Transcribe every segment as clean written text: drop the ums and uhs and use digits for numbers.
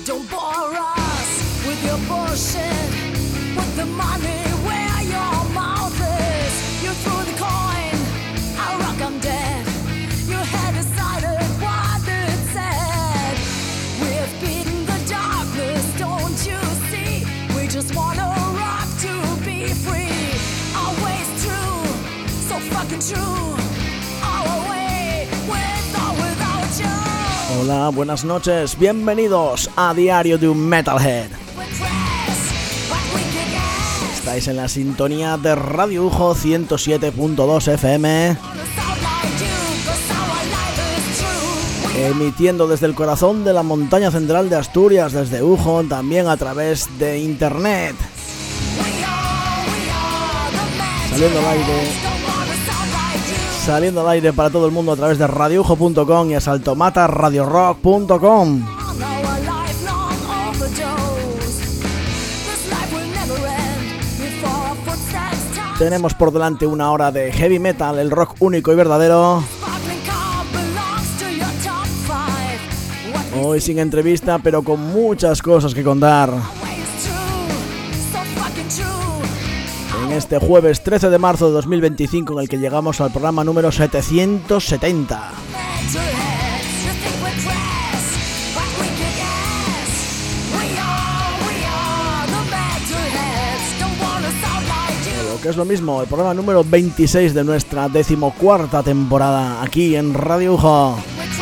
don't bore us with your bullshit. Put the money where your mouth is. You threw the coin, I rock, I'm dead. You had decided what it said. We've beaten the darkness, don't you see? We just wanna rock to be free. Always true, so fucking true. All away, with or without you. Hola, buenas noches, bienvenidos a Diario de un Metalhead. Estáis en la sintonía de Radio Ujo 107.2 FM, emitiendo desde el corazón de la montaña central de Asturias, desde Ujo, también a través de internet. Saliendo al aire para todo el mundo a través de radioujo.com y asaltomataradiorock.com. Tenemos por delante una hora de heavy metal, el rock único y verdadero. Hoy sin entrevista, pero con muchas cosas que contar. En este jueves 13 de marzo de 2025, en el que llegamos al programa número 770. Que es lo mismo, el programa número 26 de nuestra 14ª temporada aquí en Radio Ujo.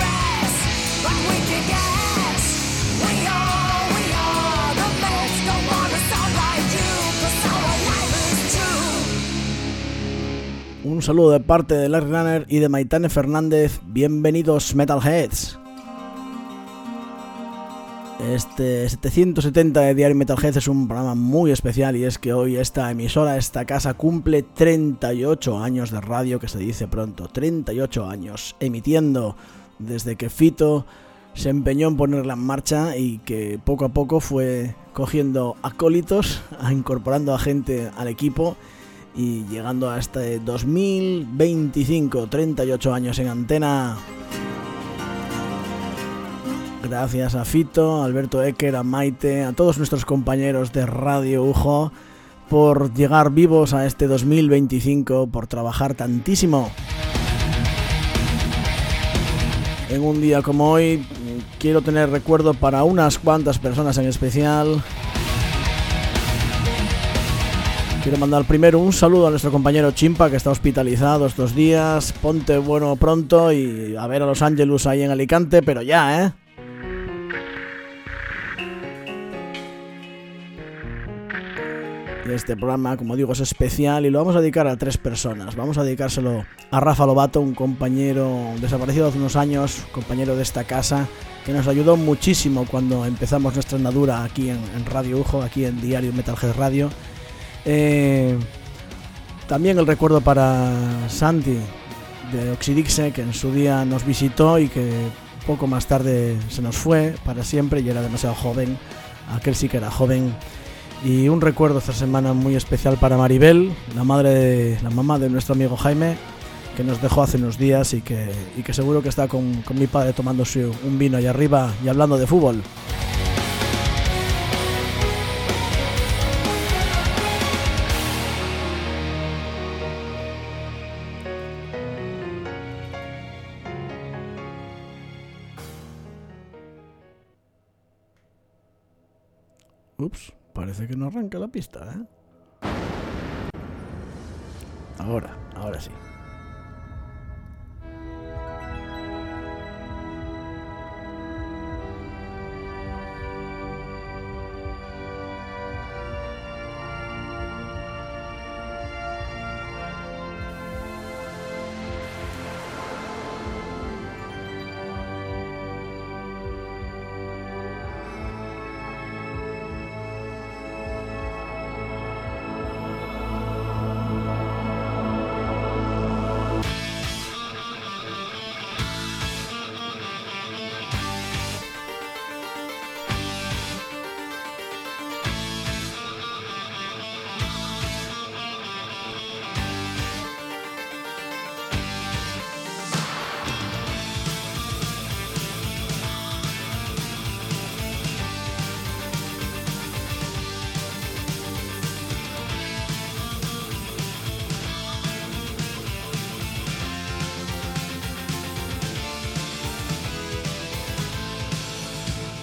Un saludo de parte de Larry Runner y de Maitane Fernández. Bienvenidos, Metalheads. Este 770 de Diario Metalhead es un programa muy especial, y es que hoy esta emisora, esta casa, cumple 38 años de radio, que se dice pronto, 38 años emitiendo desde que Fito se empeñó en ponerla en marcha y que poco a poco fue cogiendo acólitos, incorporando a gente al equipo y llegando a este 2025, 38 años en antena. Gracias a Fito, a Alberto Ecker, a Maite, a todos nuestros compañeros de Radio Ujo por llegar vivos a este 2025, por trabajar tantísimo. En un día como hoy quiero tener recuerdo para unas cuantas personas en especial. Quiero mandar primero un saludo a nuestro compañero Chimpa, que está hospitalizado estos días. Ponte bueno pronto y a ver a los Ángelus ahí en Alicante, pero ya, Este programa, como digo, es especial y lo vamos a dedicar a 3 personas. Vamos a dedicárselo a Rafa Lobato, un compañero desaparecido hace unos años, compañero de esta casa, que nos ayudó muchísimo cuando empezamos nuestra andadura aquí en Radio Ujo, aquí en Diario Metalhead Radio. También el recuerdo para Santi de Oxidixe, que en su día nos visitó y que poco más tarde se nos fue para siempre y era demasiado joven. Aquel sí que era joven. Y un recuerdo esta semana muy especial para Maribel, la mamá de nuestro amigo Jaime, que nos dejó hace unos días y que seguro que está con mi padre tomándose un vino allá arriba y hablando de fútbol. Ups, parece que no arranca la pista, Ahora sí.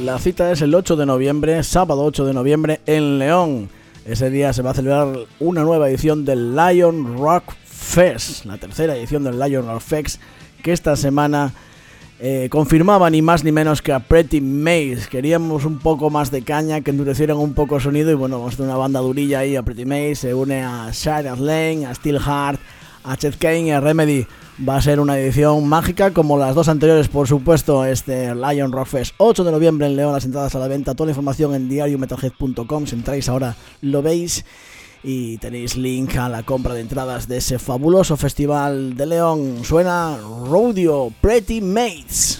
La cita es el 8 de noviembre, sábado 8 de noviembre en León. Ese día se va a celebrar una nueva edición del Lion Rock Fest, la tercera edición del Lion Rock Fest, que esta semana confirmaba ni más ni menos que a Pretty Maze. Queríamos un poco más de caña, que endurecieran un poco el sonido, y bueno, vamos a tener una banda durilla ahí. A Pretty Maze se une a Shadow Lane, a Steelheart, a Chet Kane y a Remedy. Va a ser una edición mágica como las dos anteriores, por supuesto. Este Lion Rock Fest, 8 de noviembre en León, las entradas a la venta. Toda la información en diariometalhead.com. Si entráis ahora lo veis y tenéis link a la compra de entradas de ese fabuloso festival de León. Suena Rodeo, Pretty Maze.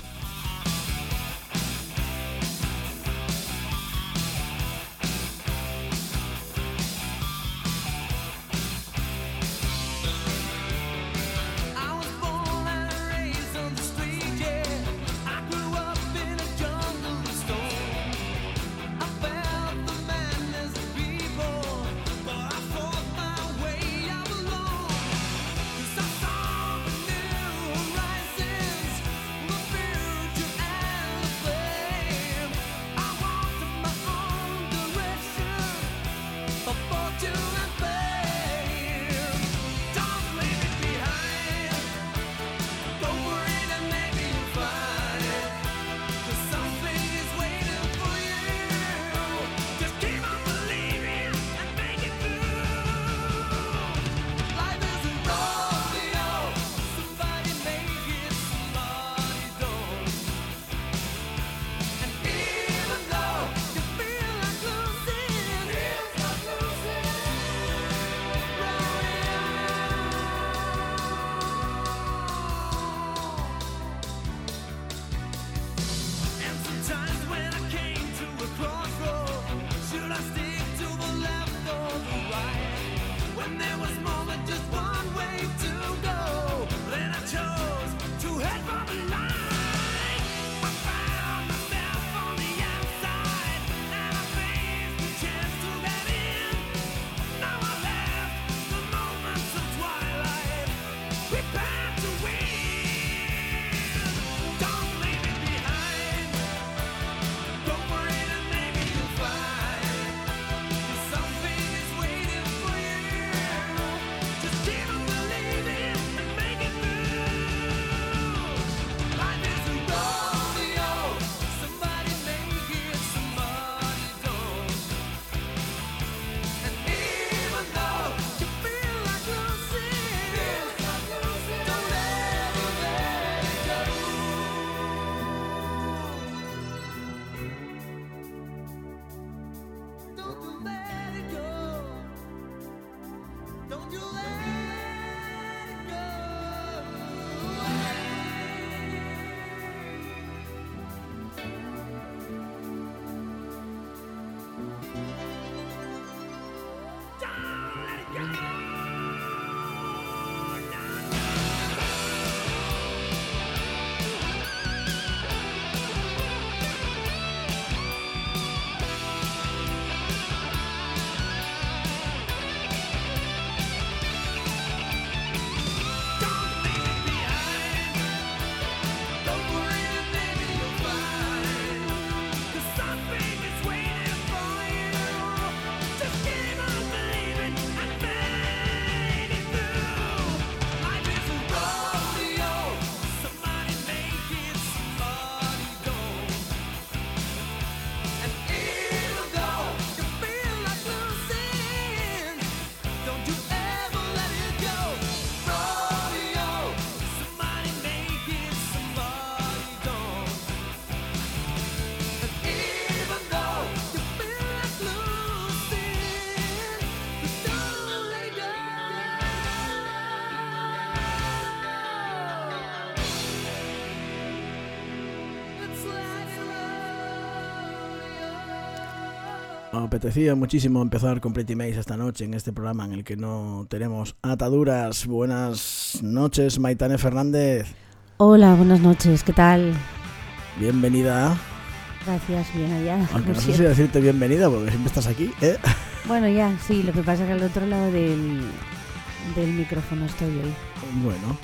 Me apetecía muchísimo empezar con Pretty Maze esta noche en este programa en el que no tenemos ataduras. Buenas noches, Maitane Fernández. Hola, buenas noches, ¿qué tal? Bienvenida. Gracias, bien allá. Aunque no sé si decirte bienvenida porque siempre estás aquí, ¿eh? Bueno, ya, sí, lo que pasa es que al otro lado del micrófono estoy hoy. Bueno,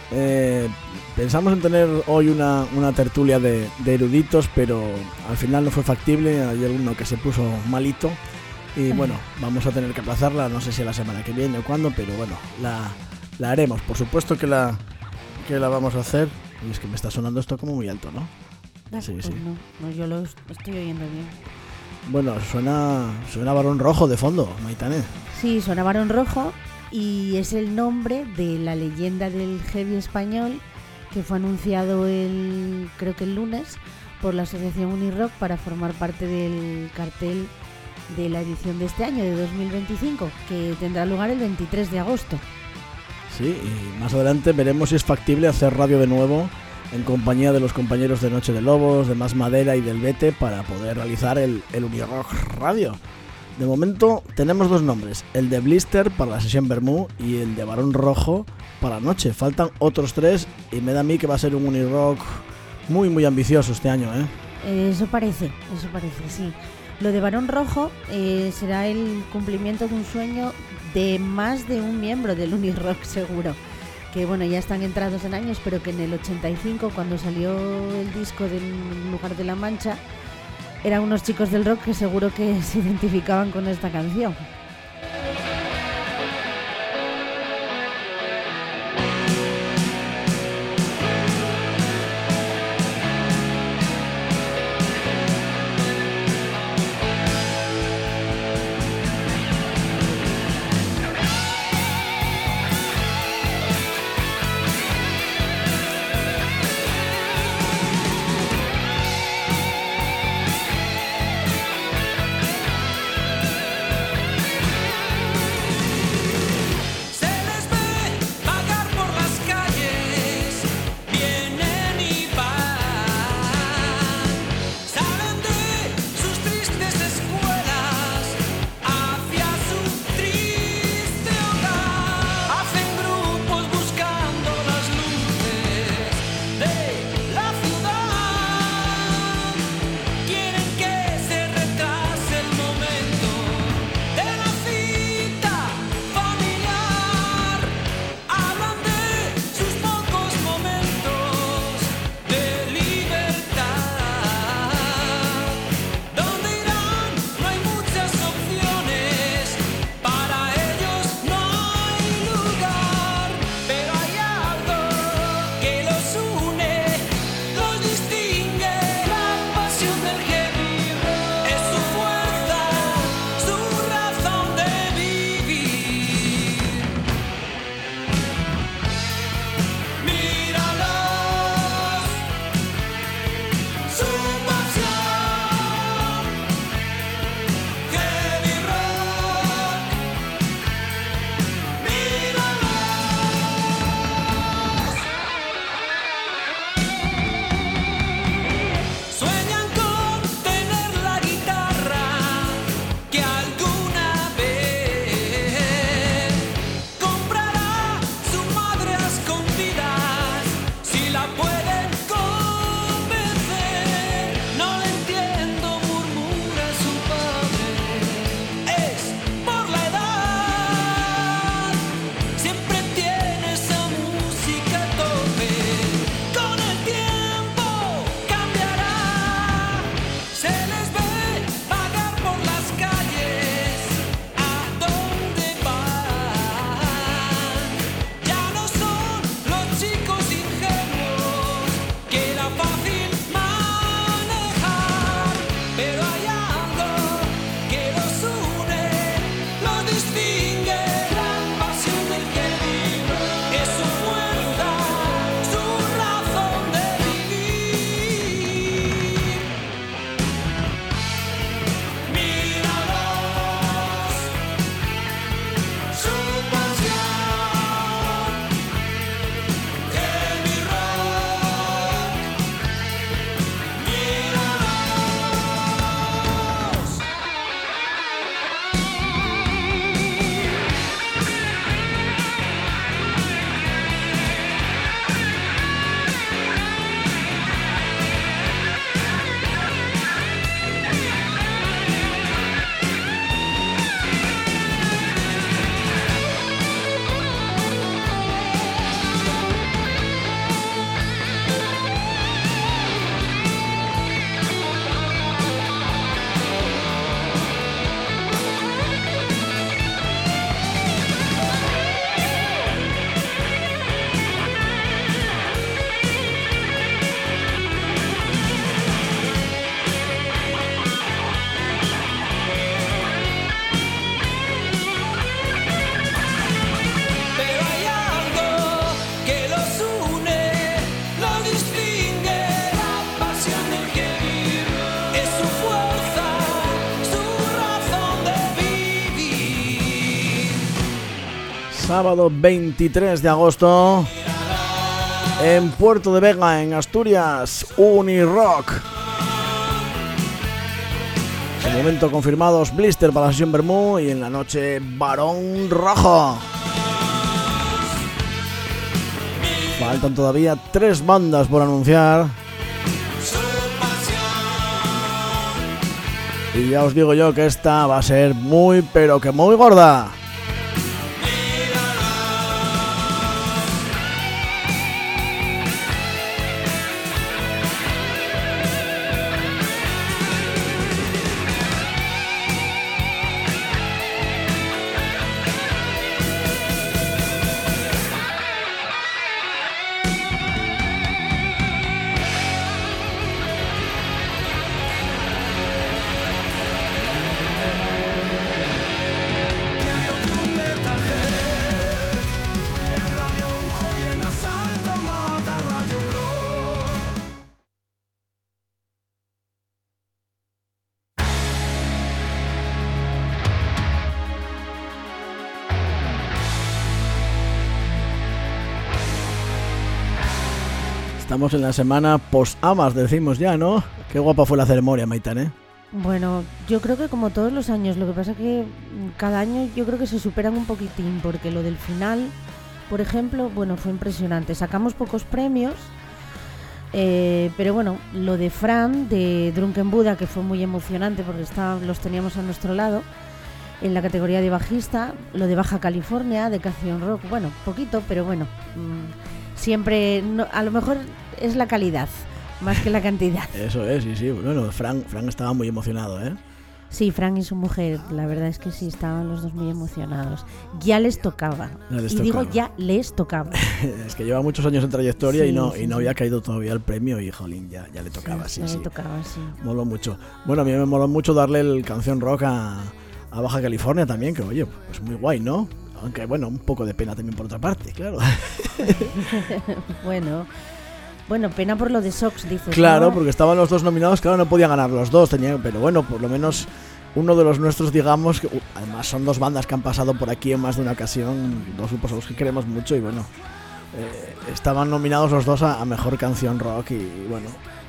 Pensamos en tener hoy una tertulia de eruditos, pero al final no fue factible. Hay alguno que se puso malito y bueno, vamos a tener que aplazarla, no sé si la semana que viene o cuándo, pero bueno, la haremos. Por supuesto que la vamos a hacer. Y es que me está sonando esto como muy alto, ¿no? Sí, pues sí. No, yo lo estoy oyendo bien. Bueno, suena Barón Rojo de fondo, Maitane. Sí, suena Barón Rojo y es el nombre de la leyenda del heavy español que fue anunciado creo que el lunes por la asociación Unirock para formar parte del cartel de la edición de este año, de 2025, que tendrá lugar el 23 de agosto. Sí, y más adelante veremos si es factible hacer radio de nuevo en compañía de los compañeros de Noche de Lobos, de Más Madera y del Vete para poder realizar el Unirock Radio. De momento tenemos dos nombres, el de Blister para la sesión Bermú y el de Barón Rojo para la noche. Faltan otros tres y me da a mí que va a ser un Unirock muy muy ambicioso este año, ¿eh? Eso parece, sí. Lo de Barón Rojo será el cumplimiento de un sueño de más de un miembro del Unirock seguro. Que bueno, ya están entrados en años, pero que en el 85, cuando salió el disco del Lugar de la Mancha, eran unos chicos del rock que seguro que se identificaban con esta canción. Sábado 23 de agosto en Puerto de Vega, en Asturias, Unirock. De momento confirmados Blister para la sesión Bermú y en la noche Barón Rojo. Faltan todavía 3 bandas por anunciar. Y ya os digo yo que esta va a ser muy, pero que muy gorda. Estamos en la semana post-Amas, decimos ya, ¿no? Qué guapa fue la ceremonia, Maitán, ¿eh? Bueno, yo creo que como todos los años, lo que pasa que cada año yo creo que se superan un poquitín, porque lo del final, por ejemplo, bueno, fue impresionante. Sacamos pocos premios, pero bueno, lo de Fran, de Drunken Buddha, que fue muy emocionante porque los teníamos a nuestro lado, en la categoría de bajista, lo de Baja California, de Canción Rock, bueno, poquito, pero bueno, siempre, no, a lo mejor es la calidad, más que la cantidad. Eso es, sí, bueno, Fran estaba muy emocionado, ¿eh? Sí, Fran y su mujer, la verdad es que sí, estaban los dos muy emocionados. Ya les tocaba. Digo, ya les tocaba. Es que lleva muchos años en trayectoria, sí, y no había caído todavía el premio y, jolín, ya le tocaba, sí. Le tocaba, sí. Moló mucho. Bueno, a mí me moló mucho darle el Canción Rock a Baja California también, que oye, pues muy guay, ¿no? Aunque bueno, un poco de pena también por otra parte, claro. Bueno, pena por lo de Sox, dices. Claro, ¿no? Porque estaban los dos nominados, claro, no podían ganar los dos, pero bueno, por lo menos uno de los nuestros, digamos, que además son 2 bandas que han pasado por aquí en más de una ocasión, 2 grupos a los que queremos mucho y bueno, estaban nominados los dos a Mejor Canción Rock y bueno,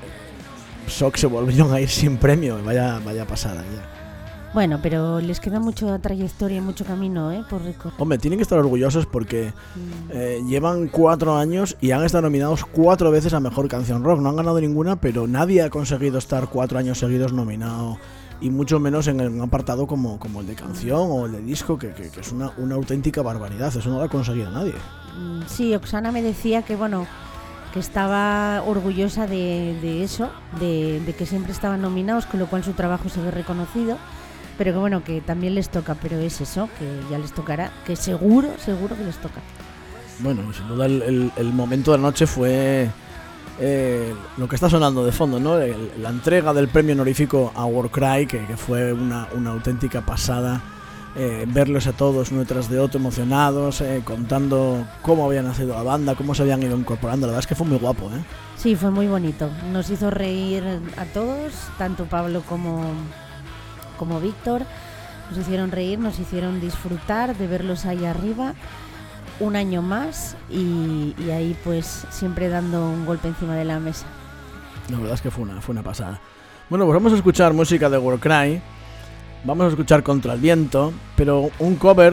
Sox se volvieron a ir sin premio, vaya pasada ya. Bueno, pero les queda mucha trayectoria y mucho camino, por recorrer. Hombre, tienen que estar orgullosos porque llevan 4 años y han estado nominados 4 veces a Mejor Canción Rock. No han ganado ninguna, pero nadie ha conseguido estar 4 años seguidos nominado, y mucho menos en un apartado como el de canción o el de disco, que es una auténtica barbaridad. Eso no lo ha conseguido nadie. Sí, Oksana me decía que bueno, que estaba orgullosa de eso, de que siempre estaban nominados, con lo cual su trabajo se ve reconocido. Pero que bueno, que también les toca, pero es eso, que ya les tocará, que seguro que les toca. Bueno, sin duda el momento de la noche fue lo que está sonando de fondo, ¿no? La entrega del premio honorífico a Warcry, que fue una auténtica pasada. Verlos a todos uno tras de otro emocionados, contando cómo había nacido la banda, cómo se habían ido incorporando. La verdad es que fue muy guapo, ¿eh? Sí, fue muy bonito. Nos hizo reír a todos, tanto Pablo como Víctor. Nos hicieron reír, nos hicieron disfrutar de verlos ahí arriba un año más y ahí pues siempre dando un golpe encima de la mesa. La verdad es que fue una pasada. Bueno, pues vamos a escuchar música de Warcry. Vamos a escuchar Contra el Viento, pero un cover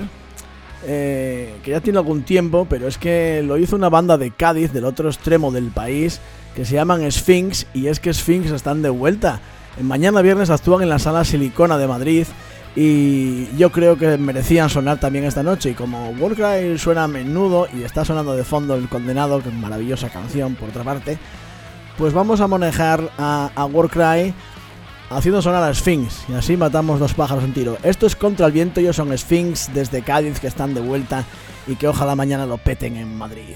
que ya tiene algún tiempo, pero es que lo hizo una banda de Cádiz, del otro extremo del país, que se llaman Sphinx, y es que Sphinx están de vuelta. Mañana viernes actúan en la Sala Silicona de Madrid y yo creo que merecían sonar también esta noche. Y como Warcry suena a menudo y está sonando de fondo El Condenado, que es una maravillosa canción por otra parte, pues vamos a manejar a Warcry haciendo sonar a Sphinx y así matamos 2 pájaros en tiro. Esto es Contra el Viento, ellos son Sphinx desde Cádiz, que están de vuelta y que ojalá mañana lo peten en Madrid.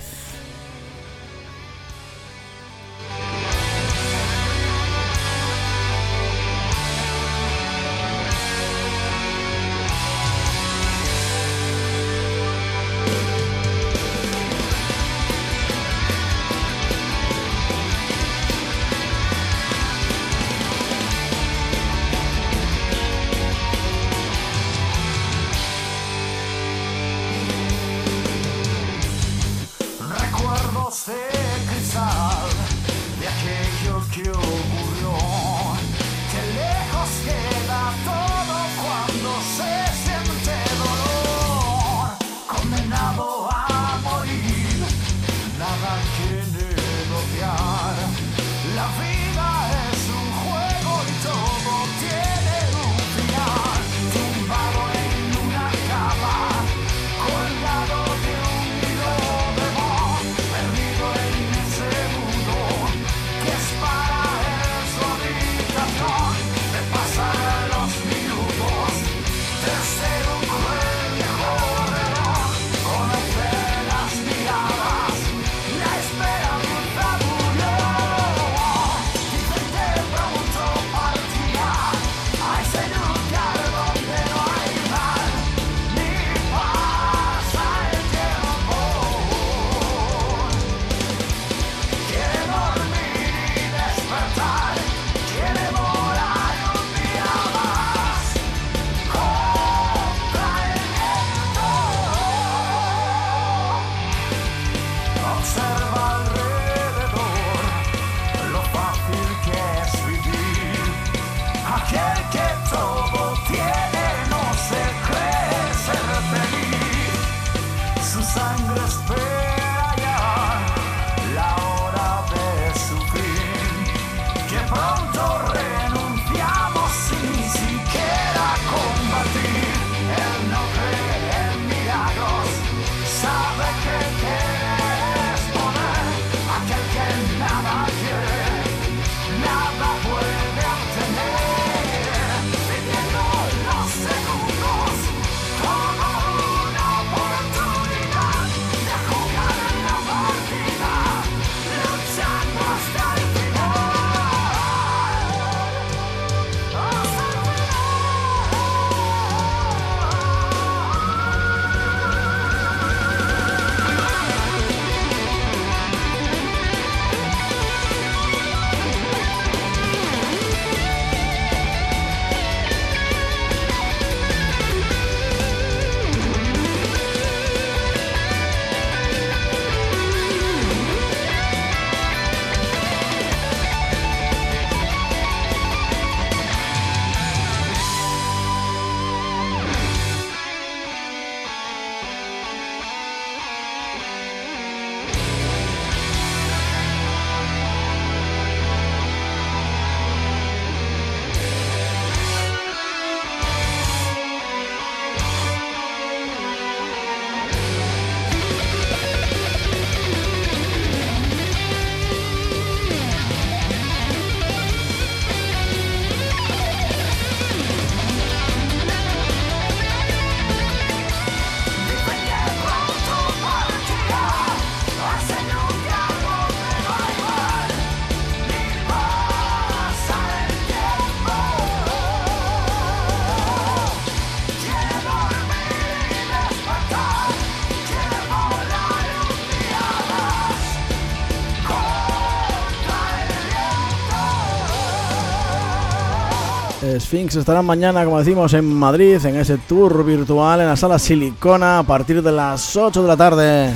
Sphinx estarán mañana, como decimos, en Madrid, en ese tour virtual en la sala Silicona a partir de las 8 de la tarde.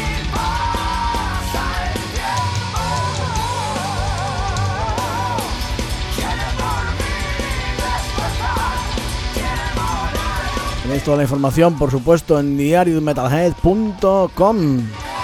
Tenéis toda la información, por supuesto, en diariometalhead.com.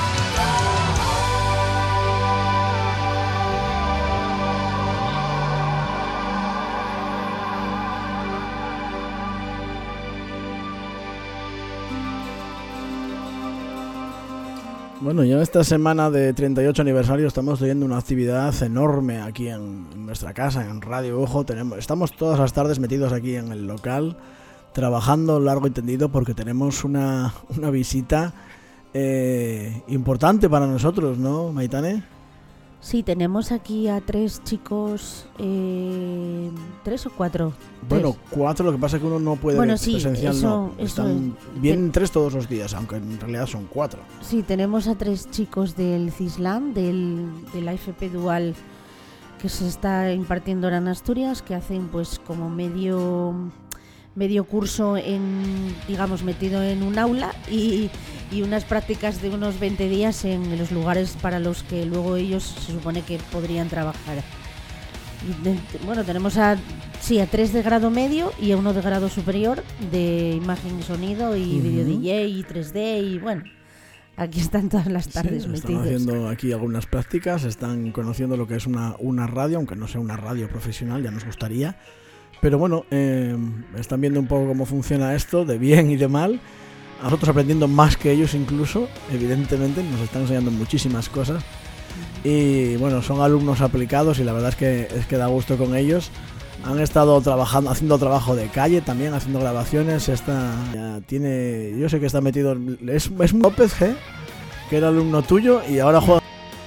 Bueno, ya esta semana de 38 aniversario estamos teniendo una actividad enorme aquí en nuestra casa, en Radio Ojo. Estamos todas las tardes metidos aquí en el local, trabajando largo y tendido porque tenemos una visita importante para nosotros, ¿no, Maitane? Sí, tenemos aquí a 3 chicos, 3 o 4. Bueno, 4, lo que pasa es que uno no puede presencial, eso, no. Están bien 3 todos los días, aunque en realidad son 4. Sí, tenemos a 3 chicos del CISLAM, del AFP Dual, que se está impartiendo ahora en Asturias, que hacen pues como medio curso metido en un aula y unas prácticas de unos 20 días en los lugares para los que luego ellos se supone que podrían trabajar. Bueno, tenemos a 3 de grado medio y a 1 de grado superior de imagen y sonido y video DJ y 3D y bueno, aquí están todas las tardes metidos. Están haciendo aquí algunas prácticas, están conociendo lo que es una radio, aunque no sea una radio profesional, ya nos gustaría. Pero bueno, están viendo un poco cómo funciona esto, de bien y de mal. Nosotros aprendiendo más que ellos incluso, evidentemente, nos están enseñando muchísimas cosas. Y bueno, son alumnos aplicados y la verdad es que da gusto con ellos. Han estado trabajando, haciendo trabajo de calle también, haciendo grabaciones. Yo sé que está metido, es López G, que era alumno tuyo y ahora juega.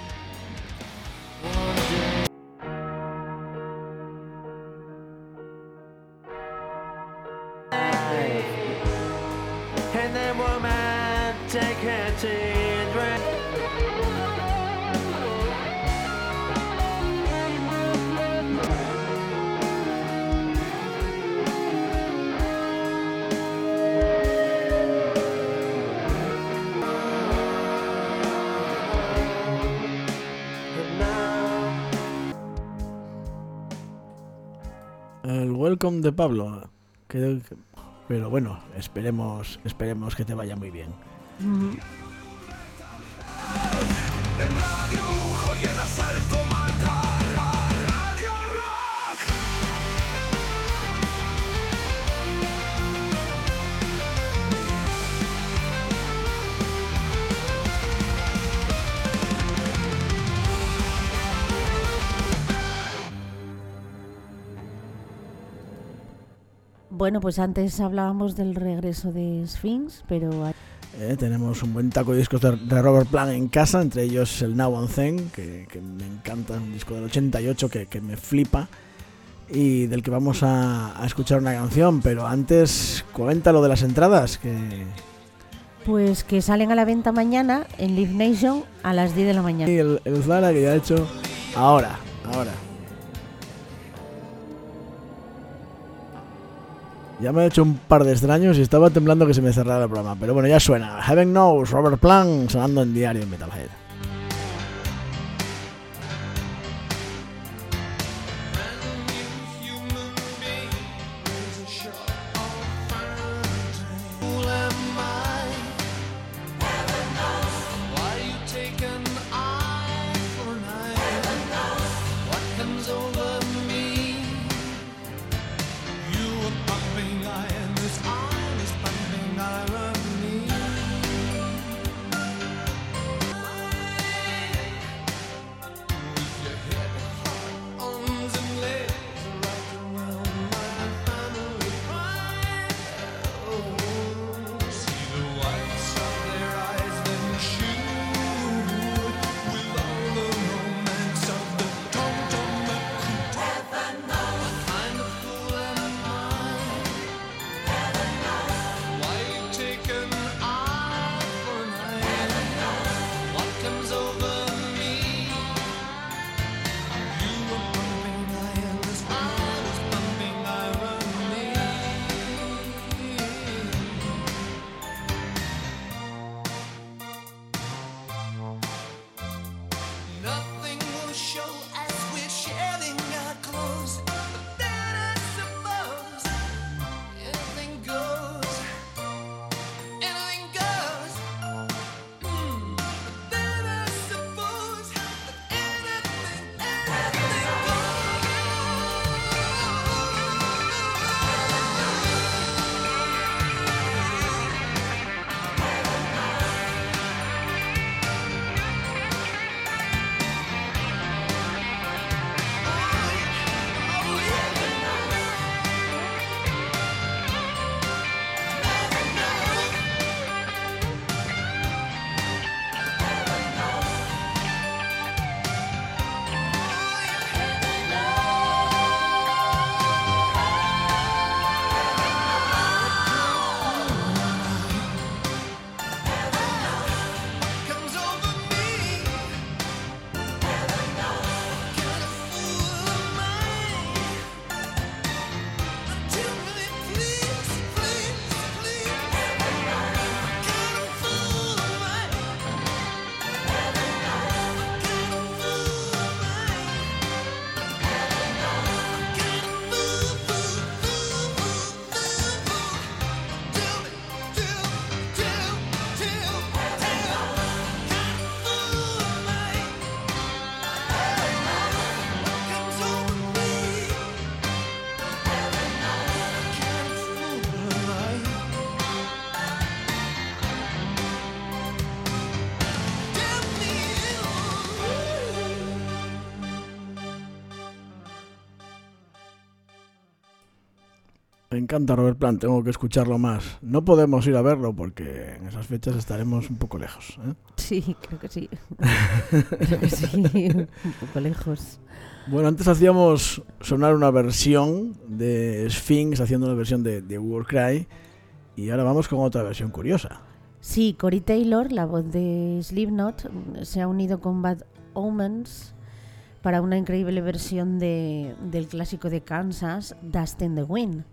El welcome de Pablo, pero bueno, esperemos que te vaya muy bien. Bueno, pues antes hablábamos del regreso de Sphinx, pero tenemos un buen taco de discos de Robert Plant en casa, entre ellos el Now on Zen, que me encanta, un disco del 88 que me flipa y del que vamos a escuchar una canción. Pero antes, cuenta lo de las entradas, pues que salen a la venta mañana en Live Nation a las 10 de la mañana. Y el Zara que ya ha hecho ahora. Ya me ha hecho un par de extraños y estaba temblando que se me cerrara el programa. Pero bueno, ya suena. Heaven Knows, Robert Plant, sonando en Diario Metalhead. Me encanta Robert Plant, tengo que escucharlo más. No podemos ir a verlo porque en esas fechas estaremos un poco lejos, ¿eh? Sí, creo que sí. Creo que sí, un poco lejos. Bueno, antes hacíamos sonar una versión de Sphinx, haciendo una versión de Warcry, y ahora vamos con otra versión curiosa. Sí, Corey Taylor, la voz de Slipknot, se ha unido con Bad Omens para una increíble versión del clásico de Kansas, Dust in the Wind.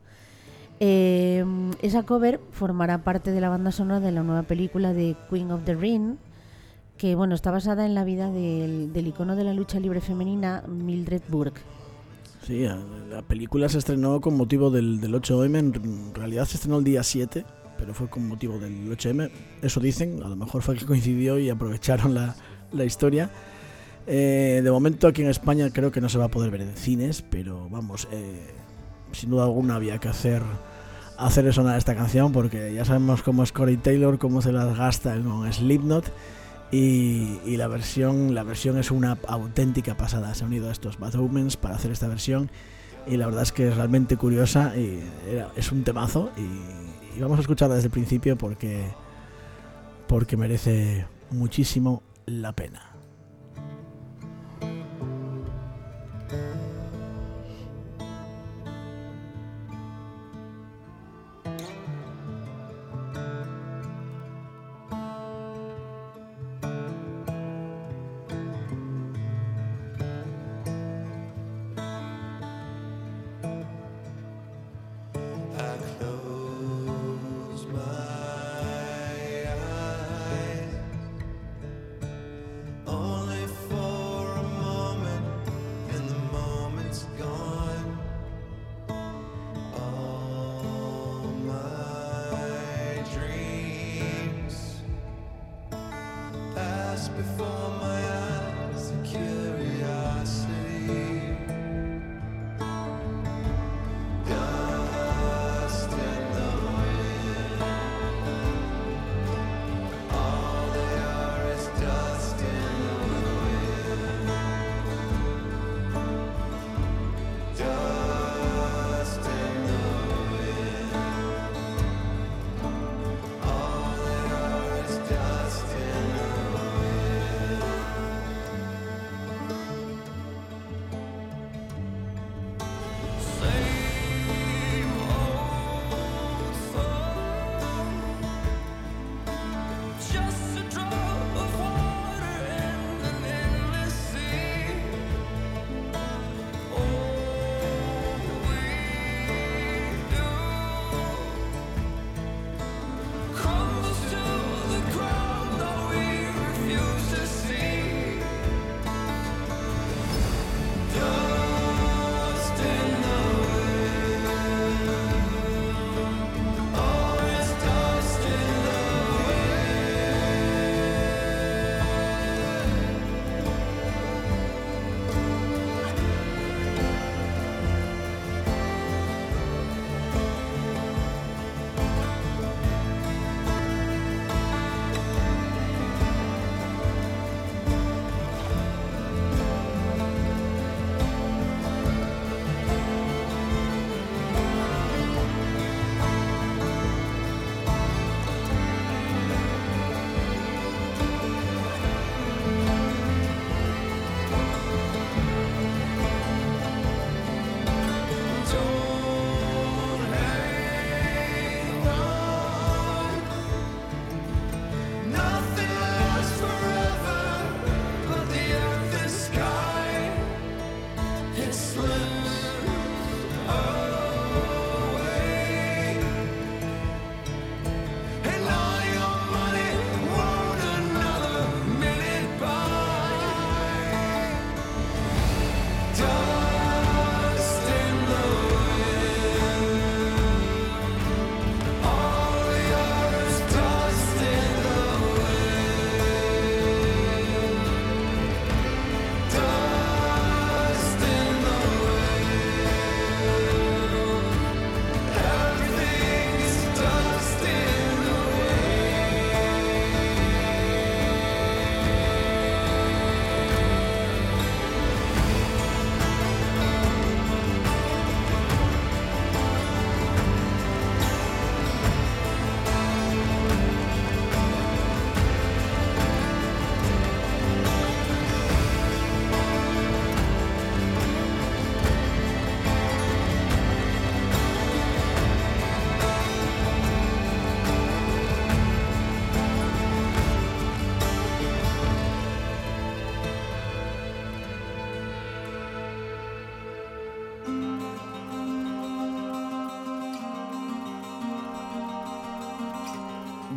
Esa cover formará parte de la banda sonora de la nueva película de Queen of the Ring, que bueno, está basada en la vida del icono de la lucha libre femenina Mildred Burke. Sí, la película se estrenó con motivo del 8M, en realidad se estrenó el día 7, pero fue con motivo del 8M, eso dicen, a lo mejor fue que coincidió y aprovecharon la historia. De momento aquí en España creo que no se va a poder ver en cines, pero vamos, sin duda alguna había que hacer sonar esta canción, porque ya sabemos cómo es Corey Taylor, cómo se las gasta con Slipknot, y la versión es una auténtica pasada. Se han unido a estos Bad Omens para hacer esta versión, y la verdad es que es realmente curiosa y es un temazo, y vamos a escucharla desde el principio porque merece muchísimo la pena.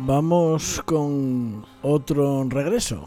Vamos con otro regreso.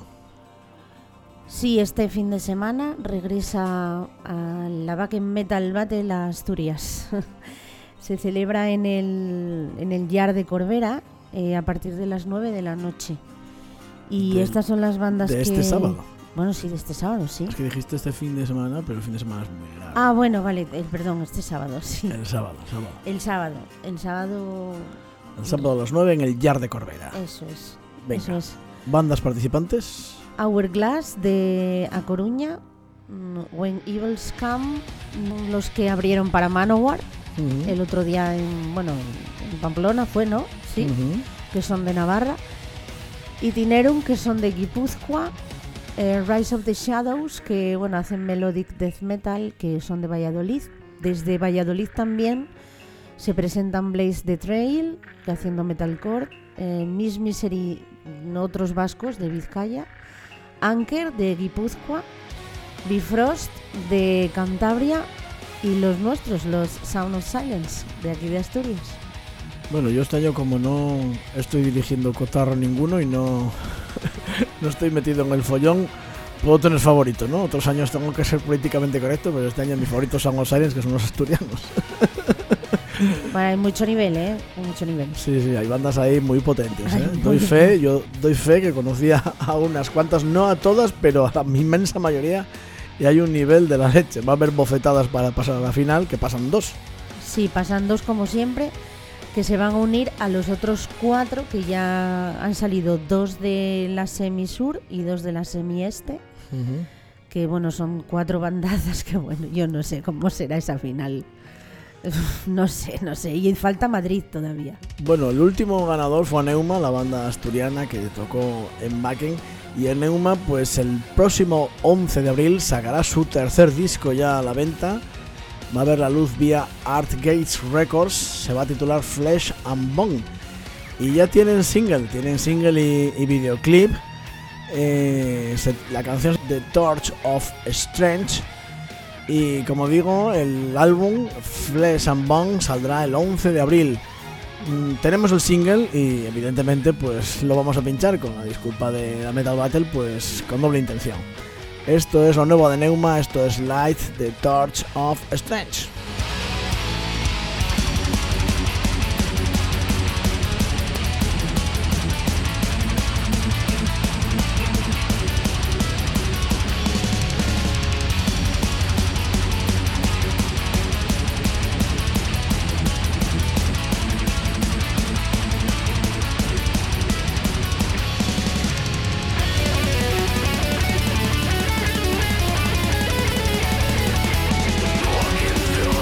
Sí, este fin de semana regresa a la Wacken Metal Battle a Asturias. Se celebra en el Yard de Corbera a partir de las 9 de la noche. Y estas son las bandas de que... este sábado. Bueno, sí, de este sábado, sí. Es que dijiste este fin de semana, pero el fin de semana es muy largo. Ah, bueno, vale, perdón, este sábado, sí. El sábado. El sábado. El sábado a las 9 en el Yard de Corbera. Eso es. Venga. Eso es. ¿Bandas participantes? Hourglass de A Coruña, When Evils Come, los que abrieron para Manowar el otro día en Pamplona fue, ¿no? Sí, que son de Navarra. Itinerum, que son de Guipúzcoa. Rise of the Shadows, que hacen melodic death metal, que son de Valladolid. Desde Valladolid también se presentan Blaze the Trail, que haciendo metalcore. Miss Misery, otros vascos de Vizcaya. Anker de Guipúzcoa, Bifrost de Cantabria y los nuestros, los Sound of Silence de aquí de Asturias. Bueno, yo este año, como no estoy dirigiendo cotarro ninguno y no estoy metido en el follón, puedo tener favorito, ¿no? Otros años tengo que ser políticamente correcto, pero este año mis favoritos son los Silence, que son los asturianos. Bueno, hay mucho nivel, ¿eh? Mucho nivel. Sí, hay bandas ahí muy potentes, ¿eh? Yo doy fe que conocía a unas cuantas, no a todas, pero a la inmensa mayoría, y hay un nivel de la leche. Va a haber bofetadas para pasar a la final, que pasan 2. Sí, pasan 2 como siempre, que se van a unir a los otros 4 que ya han salido, 2 de la semi-sur y 2 de la semi-este, que son 4 bandazas que yo no sé cómo será esa final. No sé, y falta Madrid todavía. Bueno, el último ganador fue Neuma, la banda asturiana que tocó en Wacken, y en Neuma pues el próximo 11 de abril sacará su tercer disco ya a la venta. Va a ver la luz vía Art Gates Records, se va a titular Flesh and Bone, y ya tienen single y videoclip. La canción es The Torch of Strength. Y como digo, el álbum Flesh and Bone saldrá el 11 de abril. Tenemos el single y evidentemente pues lo vamos a pinchar con la disculpa de la Metal Battle, pues con doble intención. Esto es lo nuevo de Neuma, esto es Light, The Torch of Strength. Walking through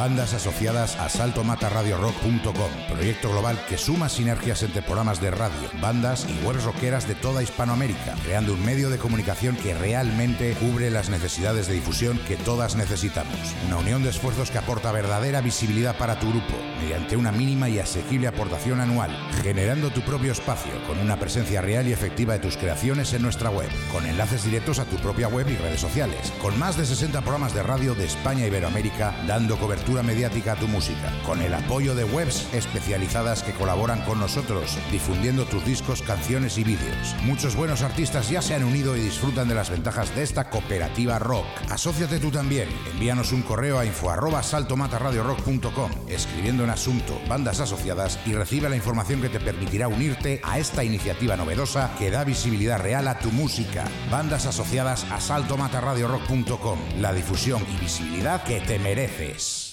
Bandas asociadas a saltomatarradiorock.com, proyecto global que suma sinergias entre programas de radio, bandas y webs rockeras de toda Hispanoamérica, creando un medio de comunicación que realmente cubre las necesidades de difusión que todas necesitamos. Una unión de esfuerzos que aporta verdadera visibilidad para tu grupo, mediante una mínima y asequible aportación anual, generando tu propio espacio, con una presencia real y efectiva de tus creaciones en nuestra web, con enlaces directos a tu propia web y redes sociales, con más de 60 programas de radio de España e Iberoamérica, dando cobertura mediática a tu música, con el apoyo de webs especializadas que colaboran con nosotros, difundiendo tus discos, canciones y vídeos. Muchos buenos artistas ya se han unido y disfrutan de las ventajas de esta cooperativa rock. Asóciate tú también. Envíanos un correo a info@saltomatarradiorock.com, escribiendo en asunto bandas asociadas, y recibe la información que te permitirá unirte a esta iniciativa novedosa que da visibilidad real a tu música. Bandas asociadas a saltomatarradiorock.com, la difusión y visibilidad que te mereces.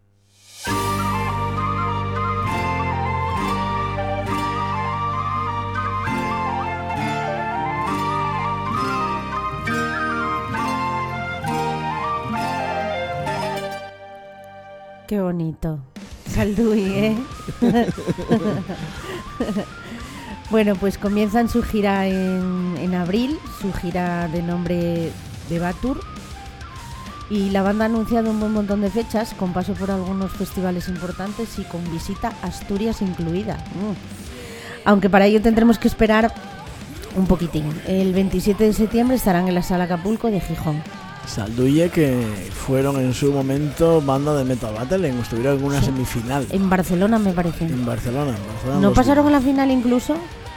Qué bonito. Salduy, ¿eh? Bueno, pues comienzan su gira en abril, su gira de nombre Debatur. Y la banda ha anunciado un buen montón de fechas, con paso por algunos festivales importantes y con visita a Asturias incluida. Aunque para ello tendremos que esperar un poquitín. El 27 de septiembre estarán en la Sala Acapulco de Gijón. Salduye, que fueron en su momento banda de Metal Battle, estuvieron en una semifinal. En Barcelona, me parece. En Barcelona. ¿No pasaron a la final incluso?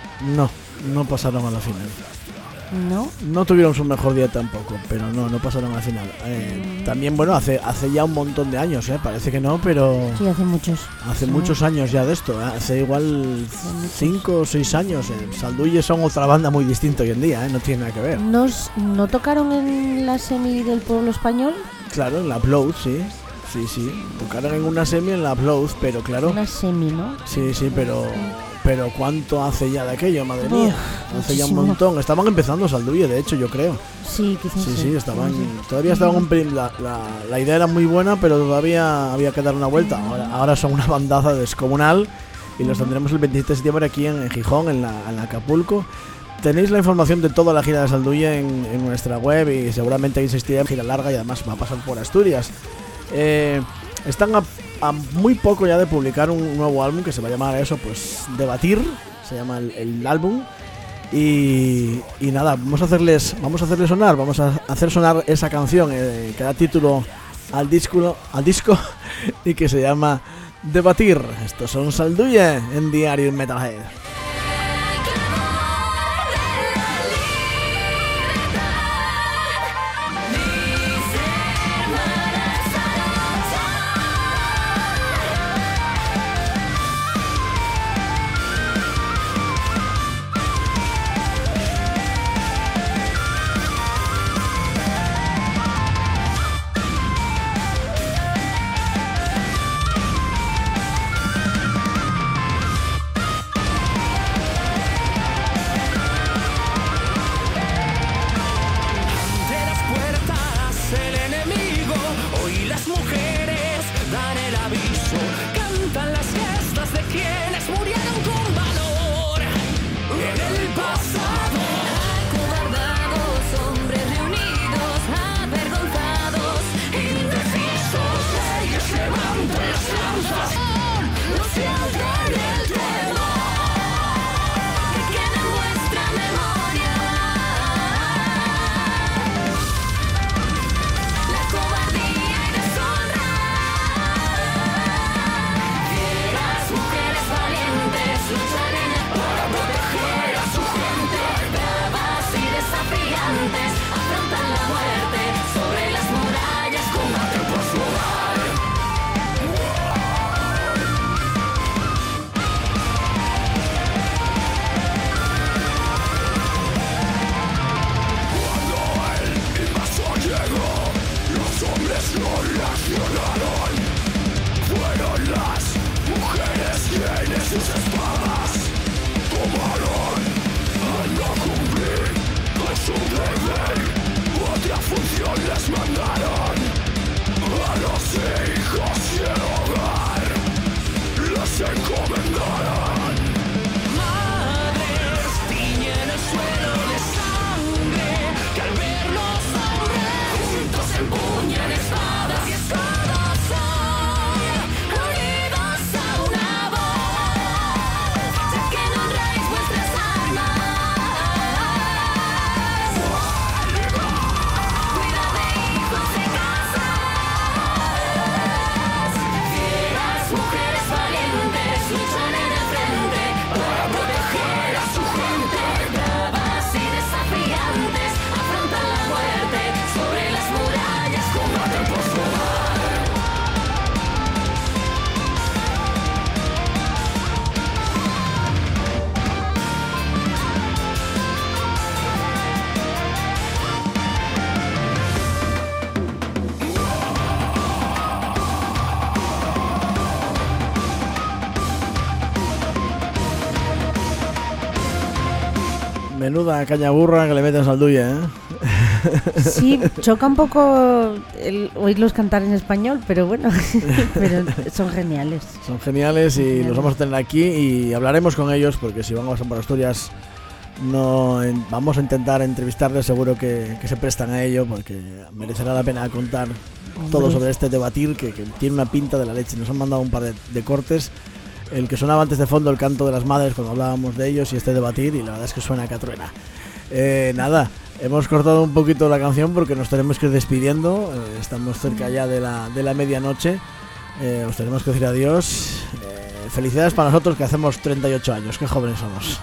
No pasaron a la final. ¿No? No tuvieron su mejor día tampoco, pero no pasaron a la final. También, bueno, hace ya un montón de años, parece que no, pero... Sí, hace muchos. Hace muchos años ya de esto, hace igual 5 o 6 años. Salduye son otra banda muy distinta hoy en día, no tiene nada que ver. ¿No tocaron en la semi del Pueblo Español? Claro, en la Upload, sí. Tocaron en una semi en la Upload, pero claro... Una semi, ¿no? Sí, pero ¿cuánto hace ya de aquello? Madre mía, hace ya un montón. Estaban empezando Salduye, de hecho, yo creo. Sí, quizás sí. Todavía estaban un pelín. La idea era muy buena, pero todavía había que dar una vuelta. Ahora son una bandaza descomunal y los tendremos el 27 de septiembre aquí en Gijón, en la Acapulco. Tenéis la información de toda la gira de Salduye en nuestra web, y seguramente insistiré en gira larga, y además va a pasar por Asturias. Están a muy poco ya de publicar un nuevo álbum que se va a llamar eso, pues Debatir, se llama el álbum. Y nada, vamos a hacerles sonar, vamos a hacer sonar esa canción que da título al disco y que se llama Debatir. Estos son Salduye en Diario Metalhead. Otra función les mandaron. Menuda caña burra que le metes al Duye, ¿eh? Sí, choca un poco oírlos cantar en español, pero bueno, pero son geniales. Son geniales y los vamos a tener aquí y hablaremos con ellos porque si vamos a por Asturias vamos a intentar entrevistarles, seguro que se prestan a ello porque merecerá la pena contar todo sobre este debatir que tiene una pinta de la leche. Nos han mandado un par de cortes. El que sonaba antes de fondo, el canto de las madres cuando hablábamos de ellos y este debatir, y la verdad es que suena que truena. Nada, hemos cortado un poquito la canción porque nos tenemos que ir despidiendo, estamos cerca ya de la medianoche, os tenemos que decir adiós. Felicidades para nosotros que hacemos 38 años, qué jóvenes somos.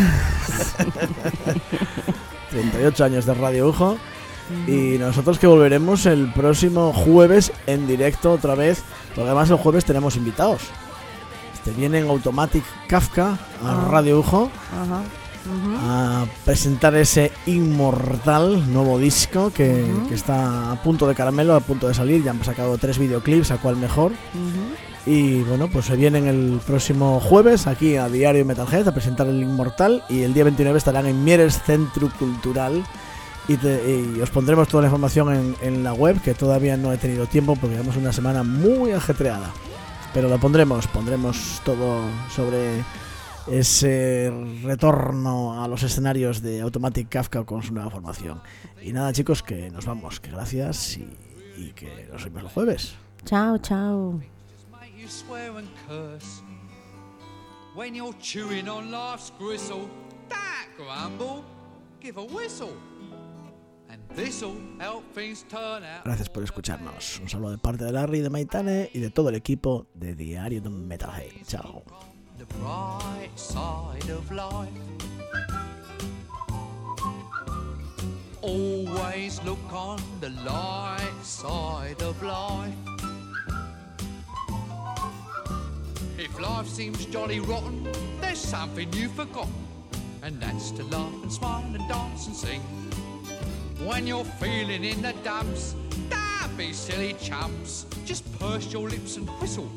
38 años de Radio UJO y nosotros que volveremos el próximo jueves en directo otra vez, porque además el jueves tenemos invitados. Vienen Automatic Kafka a Radio UJO a presentar ese Inmortal nuevo disco que está a punto de caramelo, a punto de salir. Ya han sacado 3 videoclips, a cuál mejor. Y bueno, pues se vienen el próximo jueves aquí a Diario Metalhead a presentar el Inmortal y el día 29 estarán en Mieres Centro Cultural y os pondremos toda la información en la web, que todavía no he tenido tiempo porque llevamos una semana muy ajetreada. Pero lo pondremos todo sobre ese retorno a los escenarios de Automatic Kafka con su nueva formación. Y nada, chicos, que nos vamos, que gracias y que nos vemos el jueves. Chao, chao. Gracias por escucharnos. Un saludo de parte de Larry, de Maitane y de todo el equipo de Diario de Metalhead. Chao. The bright side of life. Always look on the light side of life. If life seems jolly rotten, there's something you've forgotten, and that's to laugh and smile and dance and sing. When you're feeling in the dumps, don't be silly chumps. Just purse your lips and whistle.